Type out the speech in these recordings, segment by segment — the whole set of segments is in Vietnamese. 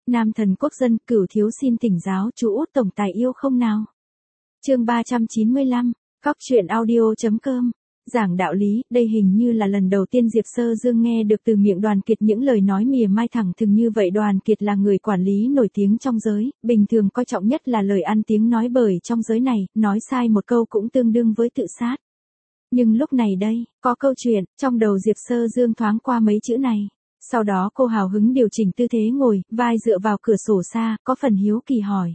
Nam thần quốc dân, Cửu thiếu xin thỉnh giáo chú Út tổng tài yêu không nào. Chương 395, Cóc truyện audio.com. Giảng đạo lý, đây hình như là lần đầu tiên Diệp Sơ Dương nghe được từ miệng Đoàn Kiệt những lời nói mỉa mai thẳng thừng như vậy. Đoàn Kiệt là người quản lý nổi tiếng trong giới, bình thường coi trọng nhất là lời ăn tiếng nói, bởi trong giới này, nói sai một câu cũng tương đương với tự sát. Nhưng lúc này đây, có câu chuyện, trong đầu Diệp Sơ Dương thoáng qua mấy chữ này. Sau đó cô hào hứng điều chỉnh tư thế ngồi, vai dựa vào cửa sổ xa, có phần hiếu kỳ hỏi.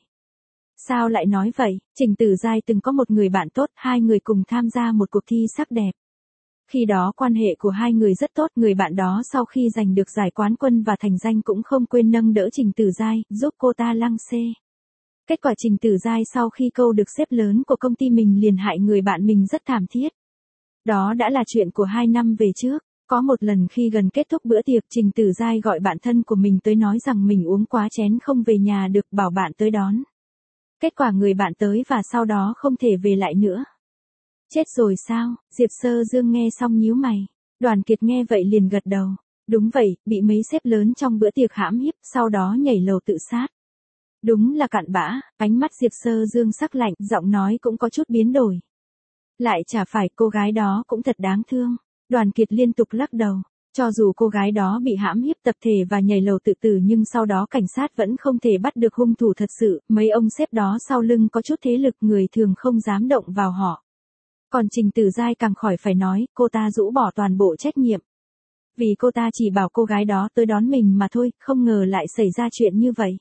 Sao lại nói vậy? Trình Tử Giai từng có một người bạn tốt, hai người cùng tham gia một cuộc thi sắc đẹp. Khi đó quan hệ của hai người rất tốt, người bạn đó sau khi giành được giải quán quân và thành danh cũng không quên nâng đỡ Trình Tử Giai, giúp cô ta lăng xê. Kết quả Trình Tử Giai sau khi câu được sếp lớn của công ty mình liền hại người bạn mình rất thảm thiết. Đó đã là chuyện của 2 năm về trước. Có một lần khi gần kết thúc bữa tiệc, Trình Tử Giai gọi bạn thân của mình tới nói rằng mình uống quá chén không về nhà được, bảo bạn tới đón. Kết quả người bạn tới và sau đó không thể về lại nữa. Chết rồi sao? Diệp Sơ Dương nghe xong nhíu mày. Đoàn Kiệt nghe vậy liền gật đầu. Đúng vậy, bị mấy sếp lớn trong bữa tiệc hãm hiếp, sau đó nhảy lầu tự sát. Đúng là cặn bã. Ánh mắt Diệp Sơ Dương sắc lạnh, giọng nói cũng có chút biến đổi. Lại chả phải, cô gái đó cũng thật đáng thương. Đoàn Kiệt liên tục lắc đầu. Cho dù cô gái đó bị hãm hiếp tập thể và nhảy lầu tự tử nhưng sau đó cảnh sát vẫn không thể bắt được hung thủ thật sự, mấy ông sếp đó sau lưng có chút thế lực, người thường không dám động vào họ. Còn Trình Tử Giai càng khỏi phải nói, cô ta rũ bỏ toàn bộ trách nhiệm. Vì cô ta chỉ bảo cô gái đó tới đón mình mà thôi, không ngờ lại xảy ra chuyện như vậy.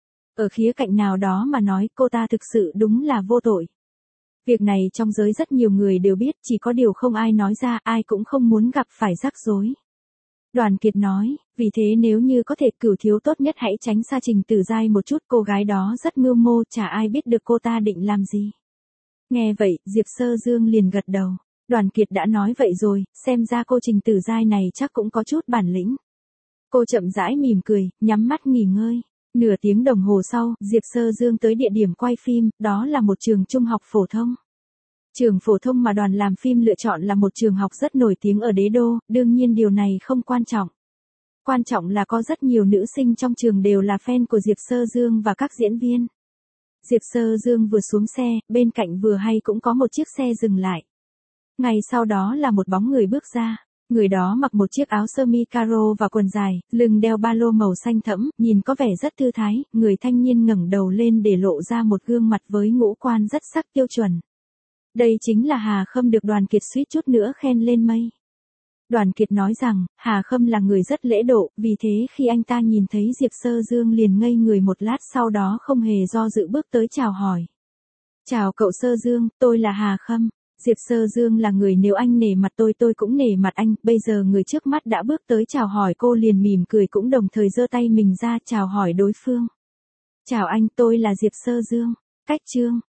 Ở khía cạnh nào đó mà nói, cô ta thực sự đúng là vô tội. Việc này trong giới rất nhiều người đều biết, chỉ có điều không ai nói ra, ai cũng không muốn gặp phải rắc rối. Đoàn Kiệt nói, vì thế nếu như có thể, Cửu thiếu tốt nhất hãy tránh xa Trình Tử Giai một chút, cô gái đó rất mưu mô, chả ai biết được cô ta định làm gì. Nghe vậy, Diệp Sơ Dương liền gật đầu. Đoàn Kiệt đã nói vậy rồi, xem ra cô Trình Tử Giai này chắc cũng có chút bản lĩnh. Cô chậm rãi mỉm cười, nhắm mắt nghỉ ngơi. Nửa tiếng đồng hồ sau, Diệp Sơ Dương tới địa điểm quay phim, đó là một trường trung học phổ thông. Trường phổ thông mà đoàn làm phim lựa chọn là một trường học rất nổi tiếng ở Đế Đô, đương nhiên điều này không quan trọng. Quan trọng là có rất nhiều nữ sinh trong trường đều là fan của Diệp Sơ Dương và các diễn viên. Diệp Sơ Dương vừa xuống xe, bên cạnh vừa hay cũng có một chiếc xe dừng lại. Ngay sau đó là một bóng người bước ra. Người đó mặc một chiếc áo sơ mi caro và quần dài, lưng đeo ba lô màu xanh thẫm, nhìn có vẻ rất thư thái. Người thanh niên ngẩng đầu lên để lộ ra một gương mặt với ngũ quan rất sắc tiêu chuẩn. Đây chính là Hà Khâm, được Đoàn Kiệt suýt chút nữa khen lên mây. Đoàn Kiệt nói rằng, Hà Khâm là người rất lễ độ, vì thế khi anh ta nhìn thấy Diệp Sơ Dương liền ngây người một lát, sau đó không hề do dự bước tới chào hỏi. Chào cậu Sơ Dương, tôi là Hà Khâm. Diệp Sơ Dương là người, nếu anh nể mặt tôi cũng nể mặt anh. Bây giờ người trước mắt đã bước tới chào hỏi cô liền mỉm cười, cũng đồng thời giơ tay mình ra chào hỏi đối phương. Chào anh, tôi là Diệp Sơ Dương. Cách chương